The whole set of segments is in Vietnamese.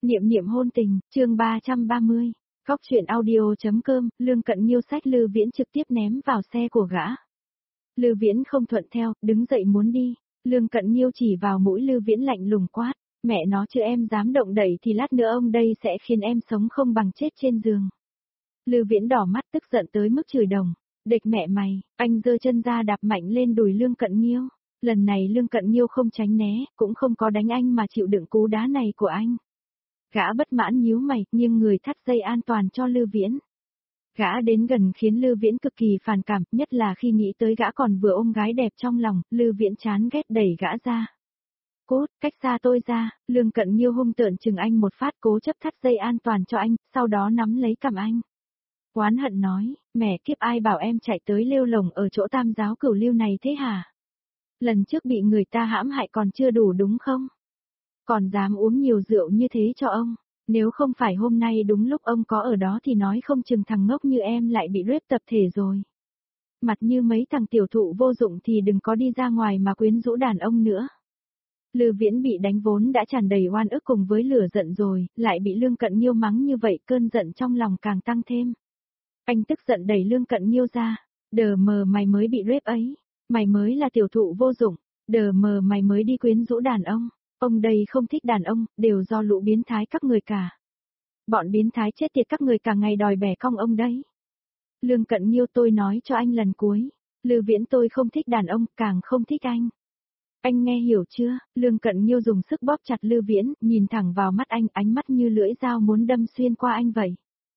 Niệm niệm hôn tình, chương 330. Góc truyện audio.com, Lương Cận Nhiêu xách Lư Viễn trực tiếp ném vào xe của gã. Lư Viễn không thuận theo, đứng dậy muốn đi. Lương Cận Nhiêu chỉ vào mũi Lư Viễn lạnh lùng quát, mẹ nó chứ em dám động đậy thì lát nữa ông đây sẽ khiến em sống không bằng chết trên giường. Lư Viễn đỏ mắt tức giận tới mức chửi đồng, địch mẹ mày, anh giơ chân ra đạp mạnh lên đùi Lương Cận Nhiêu. Lần này Lương Cận Nhiêu không tránh né, cũng không có đánh anh mà chịu đựng cú đá này của anh. Gã bất mãn nhíu mày, nhưng người thắt dây an toàn cho Lư Viễn. Gã đến gần khiến Lư Viễn cực kỳ phản cảm, nhất là khi nghĩ tới gã còn vừa ôm gái đẹp trong lòng, Lư Viễn chán ghét đẩy gã ra. Cút, cách xa tôi ra, Lương Cận Nhiêu hung tợn chừng anh một phát, cố chấp thắt dây an toàn cho anh, sau đó nắm lấy cằm anh. Oán hận nói, mẹ kiếp ai bảo em chạy tới lêu lồng ở chỗ Tam Giáo Cửu Lưu này thế hả? Lần trước bị người ta hãm hại còn chưa đủ đúng không? Còn dám uống nhiều rượu như thế cho ông, nếu không phải hôm nay đúng lúc ông có ở đó thì nói không chừng thằng ngốc như em lại bị rape tập thể rồi. Mặt như mấy thằng tiểu thụ vô dụng thì đừng có đi ra ngoài mà quyến rũ đàn ông nữa. Lư Viễn bị đánh vốn đã tràn đầy oan ức cùng với lửa giận rồi, lại bị Lương Cận Nhiêu mắng như vậy, cơn giận trong lòng càng tăng thêm. Anh tức giận đẩy Lương Cận Nhiêu ra, đờ mờ mày mới bị rape ấy, mày mới là tiểu thụ vô dụng, đờ mờ mày mới đi quyến rũ đàn ông. Ông đây không thích đàn ông, đều do lũ biến thái các người cả. Bọn biến thái chết tiệt các người cả ngày đòi bẻ cong ông đấy. Lương Cận Nhiêu, tôi nói cho anh lần cuối, Lư Viễn tôi không thích đàn ông, càng không thích anh. Anh nghe hiểu chưa? Lương Cận Nhiêu dùng sức bóp chặt Lư Viễn, nhìn thẳng vào mắt anh, ánh mắt như lưỡi dao muốn đâm xuyên qua anh vậy.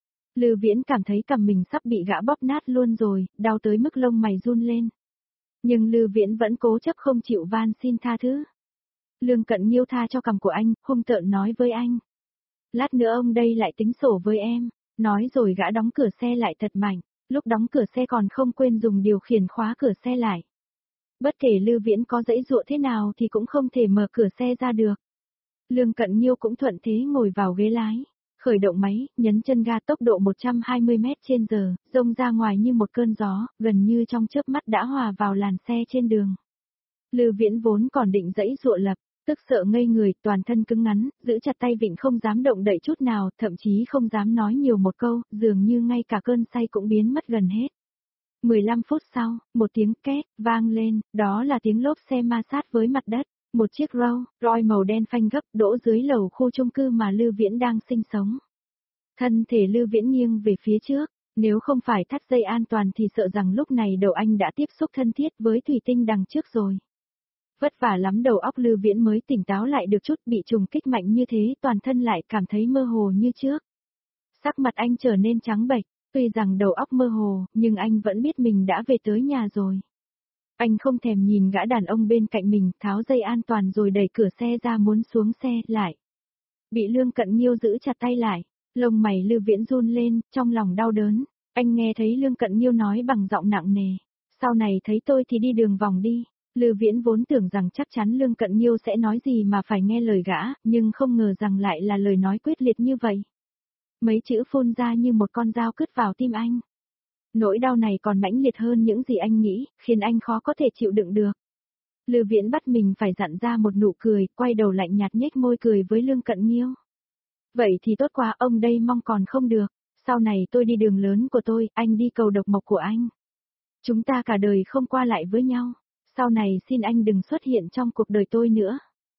Lư Viễn cảm thấy cằm mình sắp bị gã bóp nát luôn rồi, đau tới mức lông mày run lên. Nhưng Lư Viễn vẫn cố chấp không chịu van xin tha thứ. Lương Cận Nhiêu tha cho cằm của anh, hung tợn nói với anh. Lát nữa ông đây lại tính sổ với em. Nói rồi gã đóng cửa xe lại thật mạnh, lúc đóng cửa xe còn không quên dùng điều khiển khóa cửa xe lại. Bất kể Lư Viễn có giãy giụa thế nào thì cũng không thể mở cửa xe ra được. Lương Cận Nhiêu cũng thuận thế ngồi vào ghế lái, khởi động máy, nhấn chân ga tốc độ 120 m/h, rông ra ngoài như một cơn gió, gần như trong chớp mắt đã hòa vào làn xe trên đường. Lư Viễn vốn còn định giãy giụa lập, tức sợ ngây người, toàn thân cứng ngắn, giữ chặt tay vịn không dám động đậy chút nào, thậm chí không dám nói nhiều một câu, dường như ngay cả cơn say cũng biến mất gần hết. 15 phút sau, một tiếng két vang lên, đó là tiếng lốp xe ma sát với mặt đất. Một chiếc Rolls Royce màu đen phanh gấp đỗ dưới lầu khu chung cư mà Lư Viễn đang sinh sống. Thân thể Lư Viễn nghiêng về phía trước, nếu không phải thắt dây an toàn thì sợ rằng lúc này đầu anh đã tiếp xúc thân thiết với thủy tinh đằng trước rồi. Vất vả lắm đầu óc Lư Viễn mới tỉnh táo lại được chút, bị trùng kích mạnh như thế toàn thân lại cảm thấy mơ hồ như trước. Sắc mặt anh trở nên trắng bệch, tuy rằng đầu óc mơ hồ, nhưng anh vẫn biết mình đã về tới nhà rồi. Anh không thèm nhìn gã đàn ông bên cạnh mình, tháo dây an toàn rồi đẩy cửa xe ra muốn xuống xe lại. Bị Lương Cận Nhiêu giữ chặt tay lại, lông mày Lư Viễn run lên, trong lòng đau đớn. Anh nghe thấy Lương Cận Nhiêu nói bằng giọng nặng nề, sau này thấy tôi thì đi đường vòng đi. Lư Viễn vốn tưởng rằng chắc chắn Lương Cận Nhiêu sẽ nói gì mà phải nghe lời gã, nhưng không ngờ rằng lại là lời nói quyết liệt như vậy. Mấy chữ phun ra như một con dao cứt vào tim anh. Nỗi đau này còn mãnh liệt hơn những gì anh nghĩ, khiến anh khó có thể chịu đựng được. Lư Viễn bắt mình phải dặn ra một nụ cười, quay đầu lạnh nhạt nhếch môi cười với Lương Cận Nhiêu. Vậy thì tốt quá, ông đây mong còn không được. Sau này tôi đi đường lớn của tôi, anh đi cầu độc mộc của anh. Chúng ta cả đời không qua lại với nhau. Sau này xin anh đừng xuất hiện trong cuộc đời tôi nữa.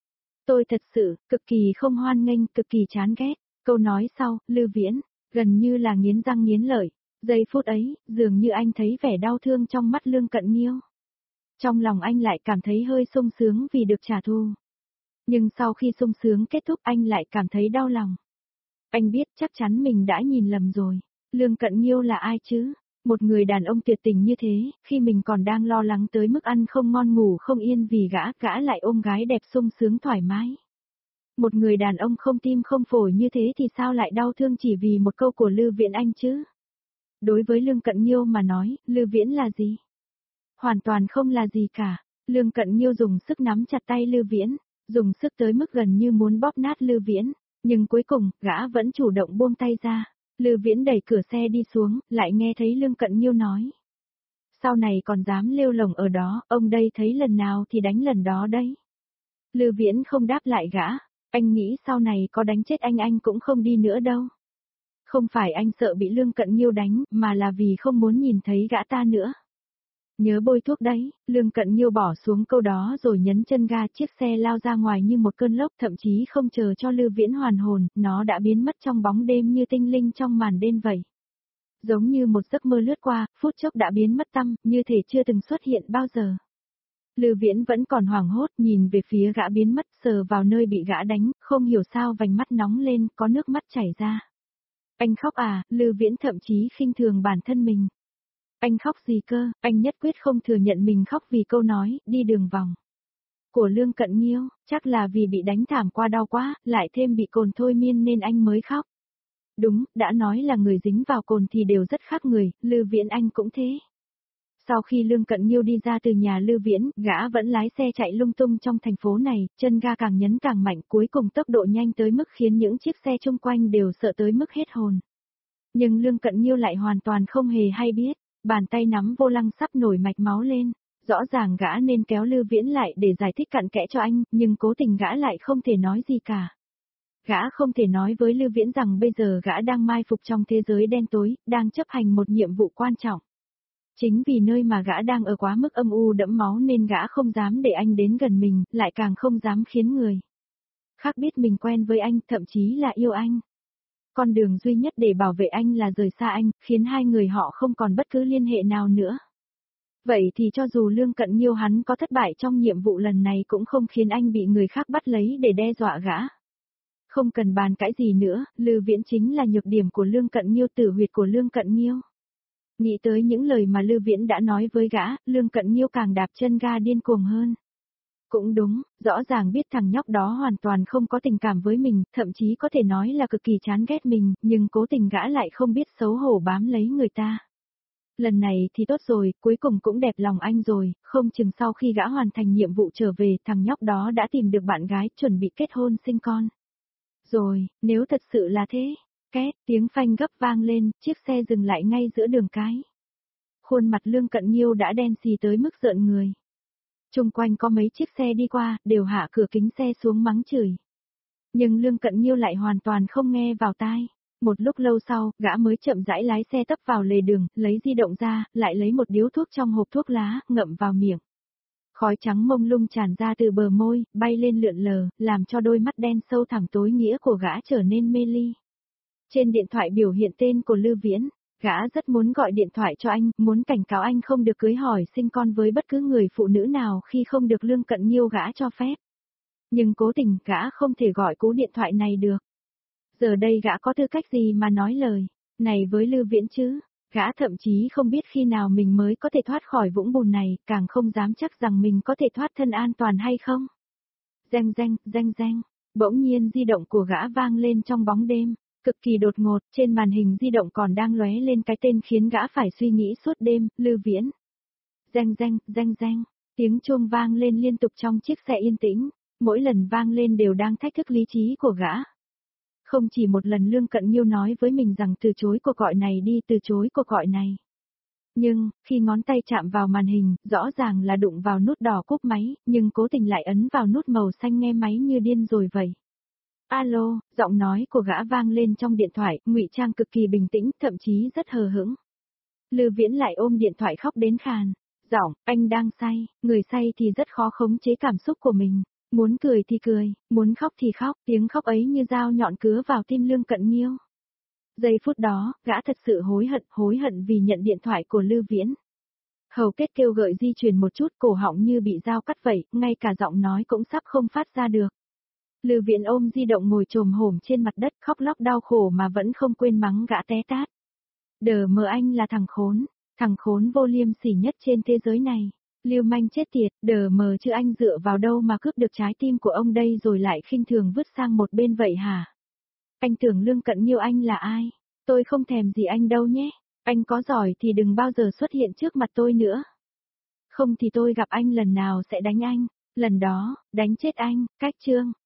Tôi thật sự, cực kỳ không hoan nghênh, cực kỳ chán ghét. Câu nói sau, Lư Viễn, gần như là nghiến răng nghiến lợi. Giây phút ấy, dường như anh thấy vẻ đau thương trong mắt Lương Cận Nhiêu. Trong lòng anh lại cảm thấy hơi sung sướng vì được trả thù. Nhưng sau khi sung sướng kết thúc anh lại cảm thấy đau lòng. Anh biết chắc chắn mình đã nhìn lầm rồi. Lương Cận Nhiêu là ai chứ? Một người đàn ông tuyệt tình như thế, khi mình còn đang lo lắng tới mức ăn không ngon ngủ không yên vì gã lại ôm gái đẹp sung sướng thoải mái. Một người đàn ông không tim không phổi như thế thì sao lại đau thương chỉ vì một câu của Lư Viễn anh chứ? Đối với Lương Cận Nhiêu mà nói, Lư Viễn là gì? Hoàn toàn không là gì cả. Lương Cận Nhiêu dùng sức nắm chặt tay Lư Viễn, dùng sức tới mức gần như muốn bóp nát Lư Viễn, nhưng cuối cùng, gã vẫn chủ động buông tay ra. Lư Viễn đẩy cửa xe đi xuống, lại nghe thấy Lương Cận Nhiêu nói. Sau này còn dám lêu lồng ở đó, ông đây thấy lần nào thì đánh lần đó đấy. Lư Viễn không đáp lại gã, Anh nghĩ sau này có đánh chết anh cũng không đi nữa đâu. Không phải anh sợ bị Lương Cận Nhiêu đánh, mà là vì không muốn nhìn thấy gã ta nữa. Nhớ bôi thuốc đấy, Lương Cận Nhiêu bỏ xuống câu đó rồi nhấn chân ga, chiếc xe lao ra ngoài như một cơn lốc, thậm chí không chờ cho Lư Viễn hoàn hồn, nó đã biến mất trong bóng đêm như tinh linh trong màn đêm vậy. Giống như một giấc mơ lướt qua, phút chốc đã biến mất tăm, như thể chưa từng xuất hiện bao giờ. Lư Viễn vẫn còn hoảng hốt, nhìn về phía gã biến mất, sờ vào nơi bị gã đánh, không hiểu sao vành mắt nóng lên, có nước mắt chảy ra. Anh khóc à? Lư Viễn thậm chí khinh thường bản thân mình. Anh khóc gì cơ? Anh nhất quyết không thừa nhận mình khóc vì câu nói, đi đường vòng của Lương Cận Nhiêu, chắc là vì bị đánh thảm qua đau quá, lại thêm bị cồn thôi miên nên anh mới khóc. Đúng, đã nói là người dính vào cồn thì đều rất khác người, Lư Viễn anh cũng thế. Sau khi Lương Cận Nhiêu đi ra từ nhà Lư Viễn, gã vẫn lái xe chạy lung tung trong thành phố này, chân ga càng nhấn càng mạnh, cuối cùng tốc độ nhanh tới mức khiến những chiếc xe chung quanh đều sợ tới mức hết hồn. Nhưng Lương Cận Nhiêu lại hoàn toàn không hề hay biết, bàn tay nắm vô lăng sắp nổi mạch máu lên. Rõ ràng gã nên kéo Lư Viễn lại để giải thích cặn kẽ cho anh, nhưng cố tình gã lại không thể nói gì cả. Gã không thể nói với Lư Viễn rằng bây giờ gã đang mai phục trong thế giới đen tối, đang chấp hành một nhiệm vụ quan trọng. Chính vì nơi mà gã đang ở quá mức âm u đẫm máu nên gã không dám để anh đến gần mình, lại càng không dám khiến người khác biết mình quen với anh, thậm chí là yêu anh. Con đường duy nhất để bảo vệ anh là rời xa anh, khiến hai người họ không còn bất cứ liên hệ nào nữa. Vậy thì cho dù Lương Cận Nhiêu hắn có thất bại trong nhiệm vụ lần này cũng không khiến anh bị người khác bắt lấy để đe dọa gã. Không cần bàn cãi gì nữa, Lư Viễn chính là nhược điểm của Lương Cận Nhiêu, tử huyệt của Lương Cận Nhiêu. Nghĩ tới những lời mà Lư Viễn đã nói với gã, Lương Cận Nhiêu càng đạp chân ga điên cuồng hơn. Cũng đúng, rõ ràng biết thằng nhóc đó hoàn toàn không có tình cảm với mình, thậm chí có thể nói là cực kỳ chán ghét mình, nhưng cố tình gã lại không biết xấu hổ bám lấy người ta. Lần này thì tốt rồi, cuối cùng cũng đẹp lòng anh rồi, không chừng sau khi gã hoàn thành nhiệm vụ trở về, thằng nhóc đó đã tìm được bạn gái, chuẩn bị kết hôn sinh con. Rồi, nếu thật sự là thế, két, tiếng phanh gấp vang lên, chiếc xe dừng lại ngay giữa đường cái. Khuôn mặt Lương Cận Nhiêu đã đen xì tới mức rợn người. Chung quanh có mấy chiếc xe đi qua, đều hạ cửa kính xe xuống mắng chửi. Nhưng Lương Cận Nhiêu lại hoàn toàn không nghe vào tai. Một lúc lâu sau, gã mới chậm rãi lái xe tấp vào lề đường, lấy di động ra, lại lấy một điếu thuốc trong hộp thuốc lá, ngậm vào miệng. Khói trắng mông lung tràn ra từ bờ môi, bay lên lượn lờ, làm cho đôi mắt đen sâu thẳm tối nghĩa của gã trở nên mê ly. Trên điện thoại biểu hiện tên của Lư Viễn, gã rất muốn gọi điện thoại cho anh, muốn cảnh cáo anh không được cưới hỏi sinh con với bất cứ người phụ nữ nào khi không được Lương Cận Nhiêu gã cho phép. Nhưng cố tình gã không thể gọi cú điện thoại này được. Giờ đây gã có tư cách gì mà nói lời này với Lư Viễn chứ? Gã thậm chí không biết khi nào mình mới có thể thoát khỏi vũng bùn này, càng không dám chắc rằng mình có thể thoát thân an toàn hay không. Reng reng, reng reng, bỗng nhiên di động của gã vang lên trong bóng đêm, cực kỳ đột ngột, trên màn hình di động còn đang lóe lên cái tên khiến gã phải suy nghĩ suốt đêm, Lư Viễn. Reng reng, reng reng, tiếng chuông vang lên liên tục trong chiếc xe yên tĩnh, mỗi lần vang lên đều đang thách thức lý trí của gã. Không chỉ một lần Lương Cận Nhiêu nói với mình rằng từ chối cuộc gọi này đi, từ chối cuộc gọi này. Nhưng, khi ngón tay chạm vào màn hình, rõ ràng là đụng vào nút đỏ cúp máy, nhưng cố tình lại ấn vào nút màu xanh nghe máy như điên rồi vậy. Alo, giọng nói của gã vang lên trong điện thoại, ngụy trang cực kỳ bình tĩnh, thậm chí rất hờ hững. Lư Viễn lại ôm điện thoại khóc đến khàn. Giọng, anh đang say, người say thì rất khó khống chế cảm xúc của mình. Muốn cười thì cười, muốn khóc thì khóc, tiếng khóc ấy như dao nhọn cứa vào tim Lương Cận Nhiêu. Giây phút đó, gã thật sự hối hận vì nhận điện thoại của Lư Viễn. Hầu kết kêu gợi di chuyển một chút, cổ họng như bị dao cắt vậy, ngay cả giọng nói cũng sắp không phát ra được. Lư Viễn ôm di động ngồi chồm hổm trên mặt đất khóc lóc đau khổ mà vẫn không quên mắng gã té tát. Đờ mờ anh là thằng khốn vô liêm sỉ nhất trên thế giới này. Lưu manh chết tiệt, đờ mờ chứ anh dựa vào đâu mà cướp được trái tim của ông đây rồi lại khinh thường vứt sang một bên vậy hả? Anh tưởng Lương Cận Nhiêu anh là ai? Tôi không thèm gì anh đâu nhé. Anh có giỏi thì đừng bao giờ xuất hiện trước mặt tôi nữa. Không thì tôi gặp anh lần nào sẽ đánh anh. Lần đó, đánh chết anh, cách chương.